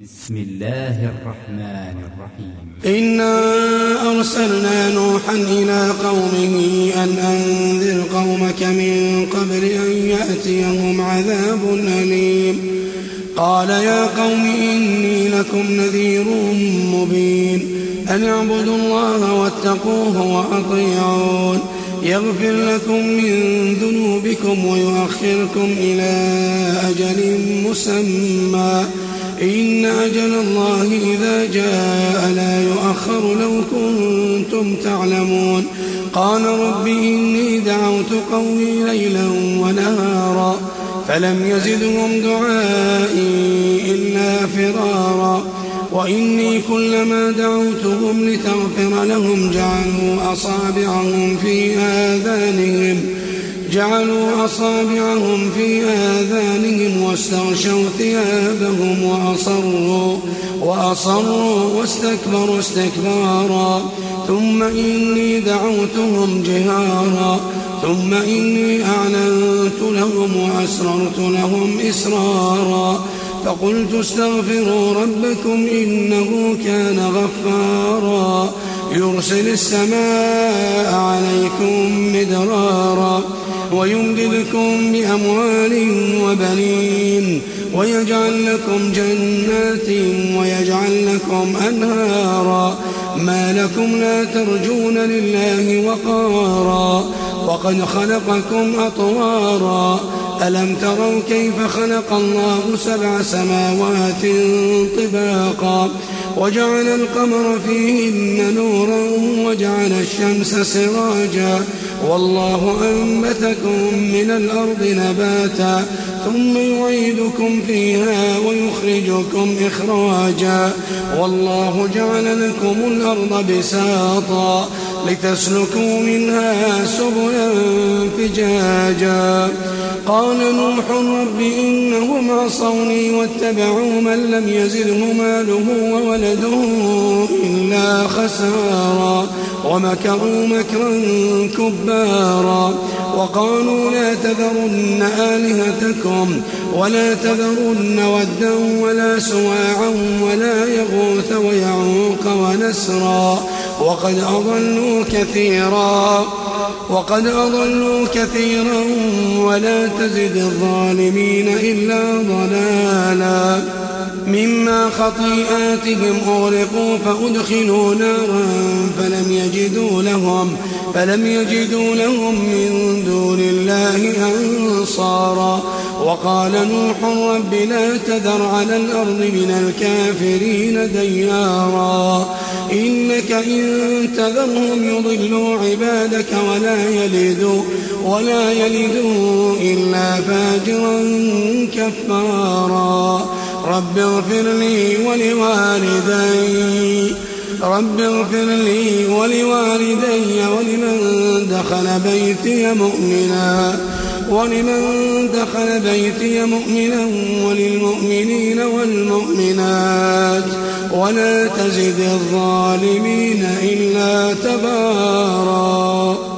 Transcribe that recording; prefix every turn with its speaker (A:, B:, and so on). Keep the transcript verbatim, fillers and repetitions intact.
A: بسم الله الرحمن الرحيم.
B: إنا أرسلنا نوحا إلى قومه أن أنذر قومك من قبل أن يأتيهم عذاب أليم. قال يا قوم إني لكم نذير مبين أن اعبدوا الله واتقوه وأطيعون يغفر لكم من ذنوبكم ويؤخركم إلى أجل مسمى إن أجل الله إذا جاء لا يؤخر لو كنتم تعلمون. قال رب إني دعوت قومي ليلا ونهارا فلم يزدهم دعائي إلا فرارا وإني كلما دعوتهم لتغفر لهم جعلوا أصابعهم في آذانهم جعلوا أصابعهم في آذانهم واستغشوا ثيابهم وأصروا وأصروا واستكبروا استكبارا ثم إني دعوتهم جهارا ثم إني أعلنت لهم وأسررت لهم إسرارا فقلت استغفروا ربكم إنه كان غفارا يرسل السماء عليكم مدرارا ويمددكم بأموال وبنين ويجعل لكم جنات ويجعل لكم أنهارا ما لكم لا ترجون لله وقارا وقد خلقكم أطوارا ألم تروا كيف خلق الله سبع سماوات طباقا وجعل القمر فيهن نورا وجعل الشمس سراجا والله أنبتكم من الأرض نباتا ثم يعيدكم فيها ويخرجكم إخراجا والله جعل لكم الأرض بساطا لتسلكوا منها سبلا فجاجا. قال نوح رب إنهم عصوني واتبعوا من لم يزده ماله وولده إلا خسارا ومكروا مكرا كبارا وقالوا لا تذرن آلهتكم ولا تذرن ودا ولا سواعا ولا يغوث ويعوق ونسرا وقد أضلوا كثيرا وقد أضلوا كثيرا ولا تزد الظالمين إلا ضلالا. مما خطيئاتهم أغرقوا فأدخلوا نارا فلم يجدوا لهم فلم يجدوا لهم من دون الله أنصارا. وقال نوح رب لا تذر على الأرض من الكافرين ديارا إنك إن تذرهم يضلوا عبادك ولا يلدوا ولا يلدوا إلا فاجرا كفارا. رب اغفر لي ولوالدي رب اغفر لي ولوالدي ولمن دخل بيتي مؤمنا ولمن دخل بيتي مؤمنا وللمؤمنين والمؤمنات ولا تزد الظالمين إلا تبارا.